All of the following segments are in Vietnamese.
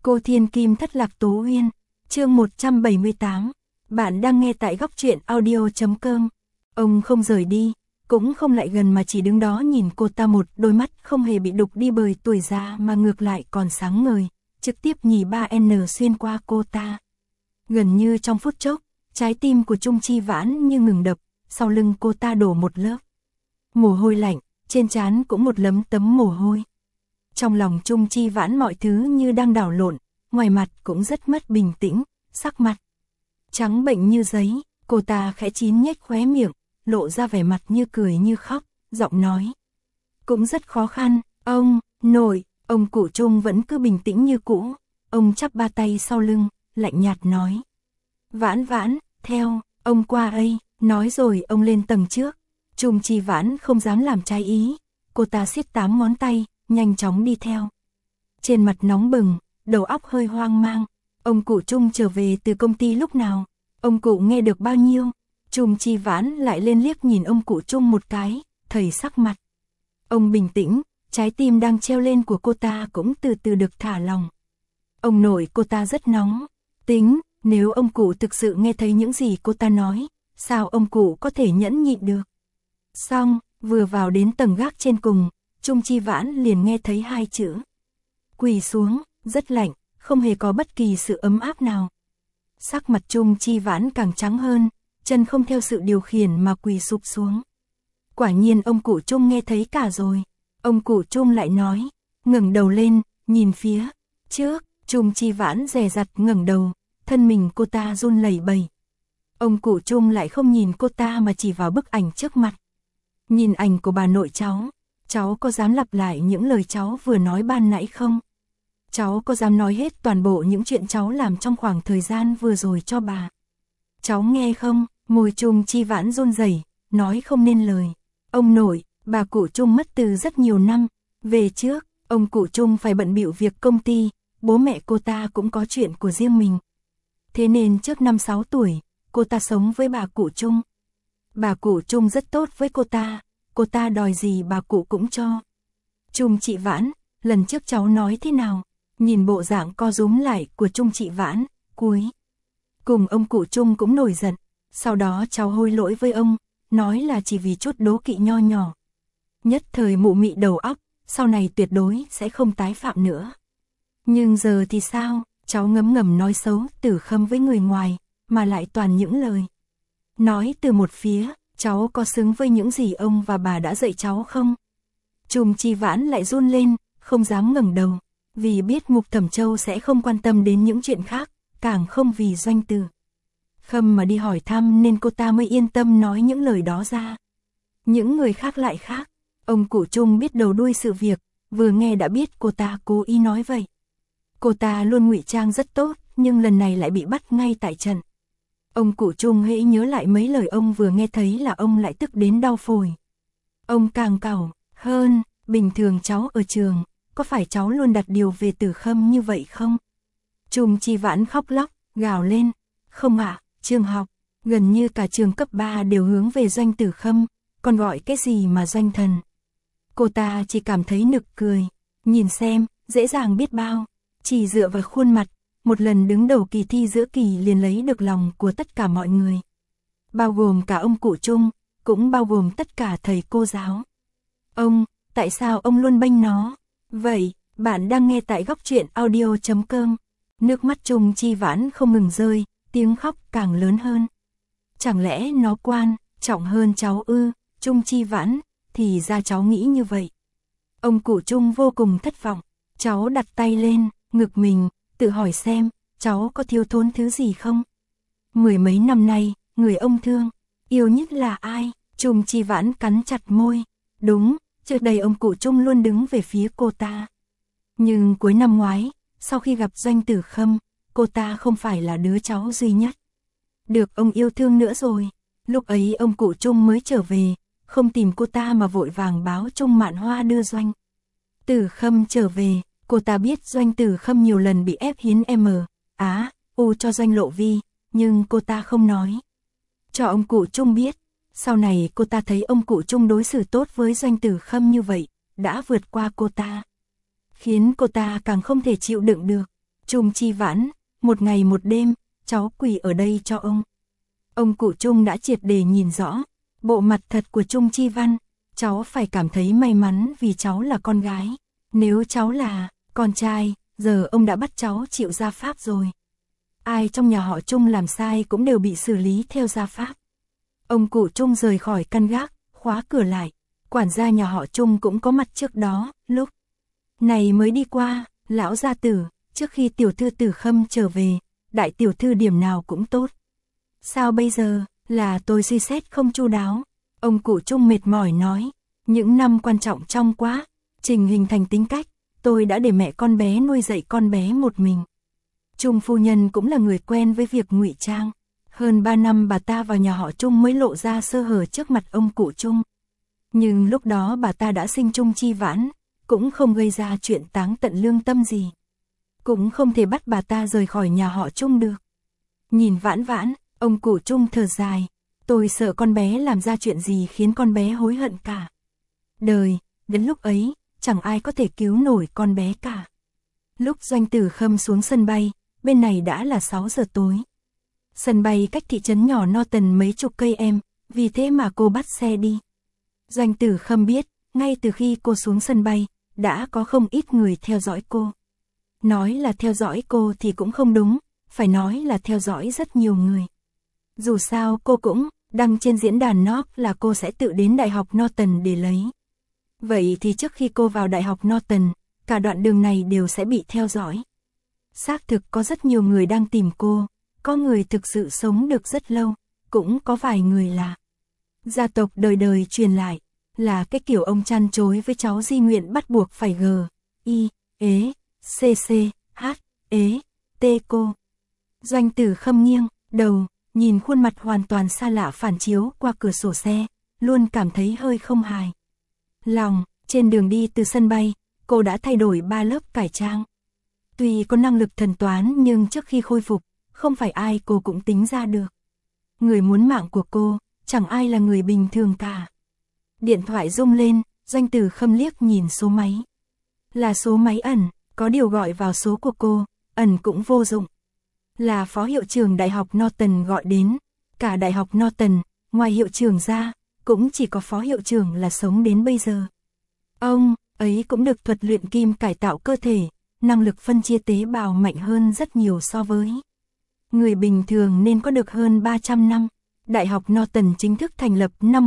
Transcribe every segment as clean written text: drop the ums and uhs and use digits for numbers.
Cô Thiên Kim thất lạc Tố Uyên, chương 178. Bạn đang nghe tại góc truyện audio.com. Ông không rời đi, cũng không lại gần mà chỉ đứng đó nhìn cô ta, một đôi mắt không hề bị đục đi bởi tuổi già mà ngược lại còn sáng ngời, trực tiếp nhì 3N xuyên qua cô ta. Gần như trong phút chốc, trái tim của Trung Chi Vãn như ngừng đập, sau lưng cô ta đổ một lớp mồ hôi lạnh, trên trán cũng một lấm tấm mồ hôi. Trong lòng Trung Chi Vãn mọi thứ như đang đảo lộn, ngoài mặt cũng rất mất bình tĩnh, sắc mặt trắng bệnh như giấy, cô ta khẽ chín nhếch khóe miệng, lộ ra vẻ mặt như cười như khóc, giọng nói cũng rất khó khăn. Ông nội, ông cụ Trung vẫn cứ bình tĩnh như cũ, ông chắp ba tay sau lưng, lạnh nhạt nói: Vãn Vãn, theo ông qua đây. Nói rồi ông lên tầng trước. Trung Chi Vãn không dám làm trái ý, cô ta siết 8 ngón tay, nhanh chóng đi theo. Trên mặt nóng bừng, đầu óc hơi hoang mang. Ông cụ Trung trở về từ công ty lúc nào? Ông cụ nghe được bao nhiêu? Trung Chi Vãn lại lên liếc nhìn ông cụ Trung một cái, thấy sắc mặt ông bình tĩnh, trái tim đang treo lên của cô ta cũng từ từ được thả lòng. Ông nội cô ta rất nóng tính, nếu ông cụ thực sự nghe thấy những gì cô ta nói, sao ông cụ có thể nhẫn nhịn được? Xong, vừa vào đến tầng gác trên cùng, Trung Chi Vãn liền nghe thấy 2 chữ: quỳ xuống. Rất lạnh, không hề có bất kỳ sự ấm áp nào. Sắc mặt Trung Chi Vãn càng trắng hơn, chân không theo sự điều khiển mà quỳ sụp xuống. Quả nhiên ông cụ Trung nghe thấy cả rồi. Ông cụ Trung lại nói, ngẩng đầu lên, nhìn phía trước. Trung Chi Vãn dè dặt ngẩng đầu, thân mình cô ta run lẩy bẩy. Ông cụ Trung lại không nhìn cô ta mà chỉ vào bức ảnh trước mặt. Nhìn ảnh của bà nội cháu có dám lặp lại những lời cháu vừa nói ban nãy không? Cháu có dám nói hết toàn bộ những chuyện cháu làm trong khoảng thời gian vừa rồi cho bà? Cháu nghe không? Môi Trung Chi Vãn run rẩy, nói không nên lời. Ông nội, bà cụ Trung mất từ rất nhiều năm về trước, ông cụ Trung phải bận bịu việc công ty, bố mẹ cô ta cũng có chuyện của riêng mình. Thế nên trước 5-6 tuổi, cô ta sống với bà cụ Trung. Bà cụ Trung rất tốt với cô ta đòi gì bà cụ cũng cho. Trung Chị Vãn, lần trước cháu nói thế nào? Nhìn bộ dạng co rúm lại của Trung Chị Vãn, cuối cùng ông cụ Trung cũng nổi giận. Sau đó cháu hối lỗi với ông, nói là chỉ vì chút đố kỵ nho nhỏ. Nhất thời mụ mị đầu óc, sau này tuyệt đối sẽ không tái phạm nữa. Nhưng giờ thì sao? Cháu ngấm ngầm nói xấu Tử Khâm với người ngoài, mà lại toàn những lời nói từ một phía. Cháu có xứng với những gì ông và bà đã dạy cháu không? Trung Chi Vãn lại run lên, không dám ngẩng đầu, vì biết Ngục Thẩm Châu sẽ không quan tâm đến những chuyện khác, càng không vì Doanh Tử Khâm mà đi hỏi thăm, nên cô ta mới yên tâm nói những lời đó ra. Những người khác lại khác. Ông cụ Trung biết đầu đuôi sự việc, vừa nghe đã biết cô ta cố ý nói vậy. Cô ta luôn ngụy trang rất tốt, nhưng lần này lại bị bắt ngay tại trận. Ông cụ Trung hễ nhớ lại mấy lời ông vừa nghe thấy là ông lại tức đến đau phổi. Ông càng càu hơn, bình thường cháu ở trường, có phải cháu luôn đặt điều về Tử Khâm như vậy không? Trung Chi Vãn khóc lóc, gào lên, không ạ, trường học, gần như cả trường cấp 3 đều hướng về Doanh Tử Khâm, còn gọi cái gì mà Doanh thần. Cô ta chỉ cảm thấy nực cười, nhìn xem, dễ dàng biết bao, chỉ dựa vào khuôn mặt, một lần đứng đầu kỳ thi giữa kỳ liền lấy được lòng của tất cả mọi người. Bao gồm cả ông cụ Trung, cũng bao gồm tất cả thầy cô giáo. Ông, tại sao ông luôn bênh nó? Vậy, bạn đang nghe tại góc truyện audio.com. Nước mắt Trung Chi Vãn không ngừng rơi, tiếng khóc càng lớn hơn. Chẳng lẽ nó quan trọng hơn cháu ư? Trung Chi Vãn, thì ra cháu nghĩ như vậy. Ông cụ Trung vô cùng thất vọng. Cháu đặt tay lên ngực mình, tự hỏi xem, cháu có thiếu thốn thứ gì không? 10 mấy năm nay, người ông thương yêu nhất là ai? Trung Chi Vãn cắn chặt môi. Đúng, trước đây ông cụ Trung luôn đứng về phía cô ta. Nhưng cuối năm ngoái, sau khi gặp Doanh Tử Khâm, cô ta không phải là đứa cháu duy nhất được ông yêu thương nữa rồi. Lúc ấy ông cụ Trung mới trở về, không tìm cô ta mà vội vàng báo Trung Mạn Hoa đưa Doanh Tử Khâm trở về. Cô ta biết Doanh Tử Khâm nhiều lần bị ép hiến U cho Doanh Lộ Vi, nhưng cô ta không nói cho ông cụ Trung biết. Sau này cô ta thấy ông cụ Trung đối xử tốt với Doanh Tử Khâm như vậy, đã vượt qua cô ta, khiến cô ta càng không thể chịu đựng được. Trung Chi Vãn, một ngày một đêm, cháu quỳ ở đây cho ông. Ông cụ Trung đã triệt để nhìn rõ bộ mặt thật của Trung Chi Văn. Cháu phải cảm thấy may mắn vì cháu là con gái. Nếu cháu là con trai, giờ ông đã bắt cháu chịu gia pháp rồi. Ai trong nhà họ Trung làm sai cũng đều bị xử lý theo gia pháp. Ông cụ Trung rời khỏi căn gác, khóa cửa lại. Quản gia nhà họ Trung cũng có mặt trước đó, lúc này mới đi qua. Lão gia tử, trước khi tiểu thư Tử Khâm trở về, đại tiểu thư điểm nào cũng tốt. Sao bây giờ, là tôi suy xét không chu đáo. Ông cụ Trung mệt mỏi nói, những năm quan trọng trong quá trình hình thành tính cách, tôi đã để mẹ con bé nuôi dạy con bé một mình. Trung phu nhân cũng là người quen với việc ngụy trang. Hơn 3 năm bà ta vào nhà họ Trung mới lộ ra sơ hở trước mặt ông cụ Trung. Nhưng lúc đó bà ta đã sinh Trung Chi Vãn, cũng không gây ra chuyện táng tận lương tâm gì. Cũng không thể bắt bà ta rời khỏi nhà họ Trung được. Nhìn Vãn Vãn, ông cụ Trung thở dài, tôi sợ con bé làm ra chuyện gì khiến con bé hối hận cả đời, đến lúc ấy, chẳng ai có thể cứu nổi con bé cả. Lúc Doanh Tử Khâm xuống sân bay, bên này đã là 6 giờ tối. Sân bay cách thị trấn nhỏ Norton mấy chục cây em, vì thế mà cô bắt xe đi. Doanh Tử Khâm biết, ngay từ khi cô xuống sân bay, đã có không ít người theo dõi cô. Nói là theo dõi cô thì cũng không đúng, phải nói là theo dõi rất nhiều người. Dù sao cô cũng đăng trên diễn đàn Knock là cô sẽ tự đến Đại học Norton để lấy. Vậy thì trước khi cô vào Đại học Norton, cả đoạn đường này đều sẽ bị theo dõi. Xác thực có rất nhiều người đang tìm cô, có người thực sự sống được rất lâu, cũng có vài người là gia tộc đời đời truyền lại, là cái kiểu ông chăn chối với cháu di nguyện bắt buộc phải G, I, ế, C, H, ế, T cô. Doanh Tử Khâm nghiêng đầu, nhìn khuôn mặt hoàn toàn xa lạ phản chiếu qua cửa sổ xe, luôn cảm thấy hơi không hài lòng. Trên đường đi từ sân bay, cô đã thay đổi 3 lớp cải trang. Tuy có năng lực thần toán nhưng trước khi khôi phục, không phải ai cô cũng tính ra được. Người muốn mạng của cô, chẳng ai là người bình thường cả. Điện thoại rung lên, Doanh Tử Khâm liếc nhìn số máy. Là số máy ẩn, có điều gọi vào số của cô, ẩn cũng vô dụng. Là phó hiệu trưởng Đại học Norton gọi đến. Cả Đại học Norton, ngoài hiệu trưởng ra, cũng chỉ có phó hiệu trưởng là sống đến bây giờ. Ông ấy cũng được thuật luyện kim cải tạo cơ thể, năng lực phân chia tế bào mạnh hơn rất nhiều so với người bình thường nên có được hơn 300 năm. Đại học Norton chính thức thành lập năm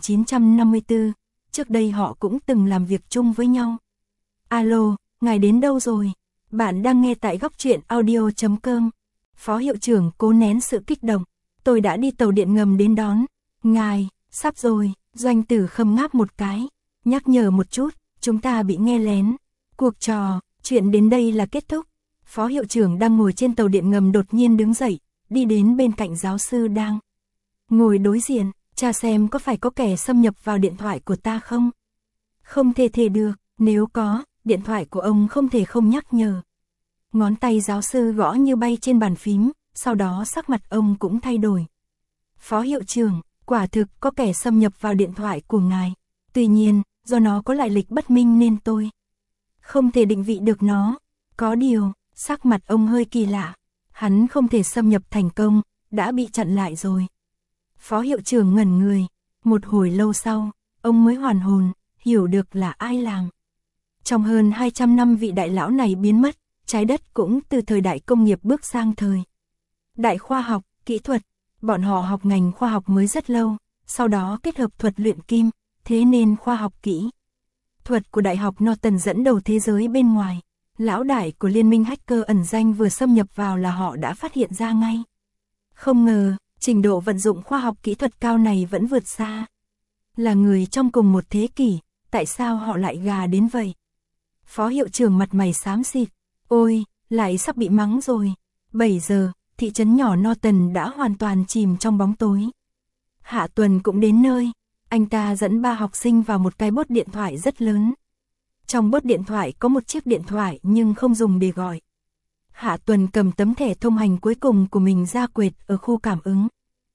1954, trước đây họ cũng từng làm việc chung với nhau. Alo, ngài đến đâu rồi? Bạn đang nghe tại góc truyện audio.com. Phó hiệu trưởng cố nén sự kích động. Tôi đã đi tàu điện ngầm đến đón. Ngài, sắp rồi. Doanh Tử Khâm ngáp một cái. Nhắc nhở một chút, chúng ta bị nghe lén. Cuộc trò chuyện đến đây là kết thúc. Phó hiệu trưởng đang ngồi trên tàu điện ngầm đột nhiên đứng dậy, đi đến bên cạnh giáo sư đang ngồi đối diện, tra xem có phải có kẻ xâm nhập vào điện thoại của ta không? Không thể được, nếu có, điện thoại của ông không thể không nhắc nhở. Ngón tay giáo sư gõ như bay trên bàn phím, sau đó sắc mặt ông cũng thay đổi. Phó hiệu trưởng, quả thực có kẻ xâm nhập vào điện thoại của ngài. Tuy nhiên, do nó có lại lịch bất minh nên tôi không thể định vị được nó. Có điều, sắc mặt ông hơi kỳ lạ. Hắn không thể xâm nhập thành công, đã bị chặn lại rồi. Phó hiệu trưởng ngẩn người. Một hồi lâu sau, ông mới hoàn hồn, hiểu được là ai làm. Trong hơn 200 năm vị đại lão này biến mất, trái đất cũng từ thời đại công nghiệp bước sang thời đại khoa học, kỹ thuật. Bọn họ học ngành khoa học mới rất lâu, sau đó kết hợp thuật luyện kim, thế nên khoa học kỹ thuật của Đại học Norton dẫn đầu thế giới bên ngoài. Lão đại của liên minh hacker ẩn danh vừa xâm nhập vào là họ đã phát hiện ra ngay. Không ngờ, trình độ vận dụng khoa học kỹ thuật cao này vẫn vượt xa. Là người trong cùng một thế kỷ, tại sao họ lại gà đến vậy? Phó hiệu trưởng mặt mày xám xịt. Ôi, lại sắp bị mắng rồi. 7 giờ, thị trấn nhỏ Norton đã hoàn toàn chìm trong bóng tối. Hạ Tuần cũng đến nơi. Anh ta dẫn 3 học sinh vào một cái bốt điện thoại rất lớn. Trong bốt điện thoại có một chiếc điện thoại nhưng không dùng để gọi. Hạ Tuần cầm tấm thẻ thông hành cuối cùng của mình ra quệt ở khu cảm ứng.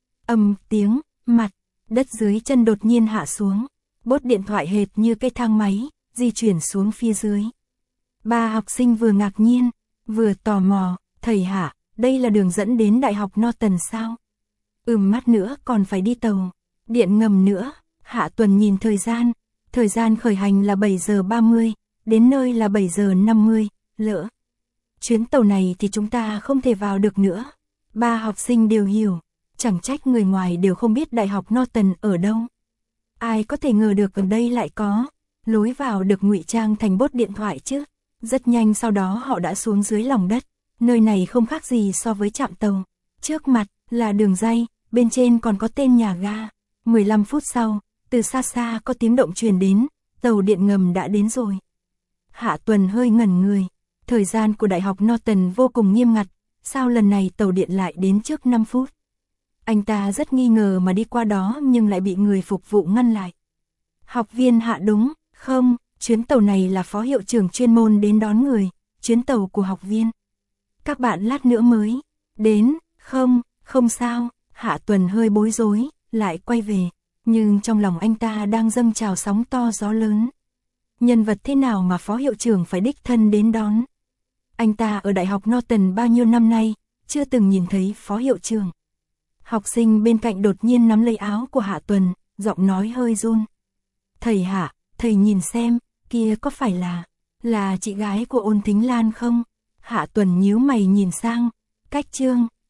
Tiếng, mặt, đất dưới chân đột nhiên hạ xuống. Bốt điện thoại hệt như cái thang máy, di chuyển xuống phía dưới. 3 học sinh vừa ngạc nhiên, vừa tò mò, thầy Hạ, đây là đường dẫn đến Đại học Norton sao? Mát nữa còn phải đi tàu, điện ngầm nữa. Hạ Tuần nhìn thời gian khởi hành là 7 giờ 30, đến nơi là 7 giờ 50, lỡ chuyến tàu này thì chúng ta không thể vào được nữa. Ba học sinh đều hiểu, chẳng trách người ngoài đều không biết Đại học Norton ở đâu. Ai có thể ngờ được ở đây lại có lối vào được ngụy trang thành bốt điện thoại chứ. Rất nhanh sau đó họ đã xuống dưới lòng đất, nơi này không khác gì so với trạm tàu. Trước mặt là đường ray, bên trên còn có tên nhà ga. 15 phút sau, từ xa xa có tiếng động truyền đến, tàu điện ngầm đã đến rồi. Hạ Tuần hơi ngẩn người, thời gian của Đại học Norton vô cùng nghiêm ngặt, sao lần này tàu điện lại đến trước 5 phút? Anh ta rất nghi ngờ mà đi qua đó nhưng lại bị người phục vụ ngăn lại. Học viên Hạ đúng, không, chuyến tàu này là phó hiệu trưởng chuyên môn đến đón người, chuyến tàu của học viên. Các bạn lát nữa mới đến, không sao, Hạ Tuần hơi bối rối, lại quay về, nhưng trong lòng anh ta đang dâng trào sóng to gió lớn. Nhân vật thế nào mà phó hiệu trưởng phải đích thân đến đón? Anh ta ở Đại học Norton bao nhiêu năm nay, chưa từng nhìn thấy phó hiệu trưởng. Học sinh bên cạnh đột nhiên nắm lấy áo của Hạ Tuần, giọng nói hơi run. Thầy Hạ, thầy nhìn xem, kia có phải là chị gái của Ôn Thính Lan không? Hạ Tuần nhíu mày nhìn sang, cách Trương,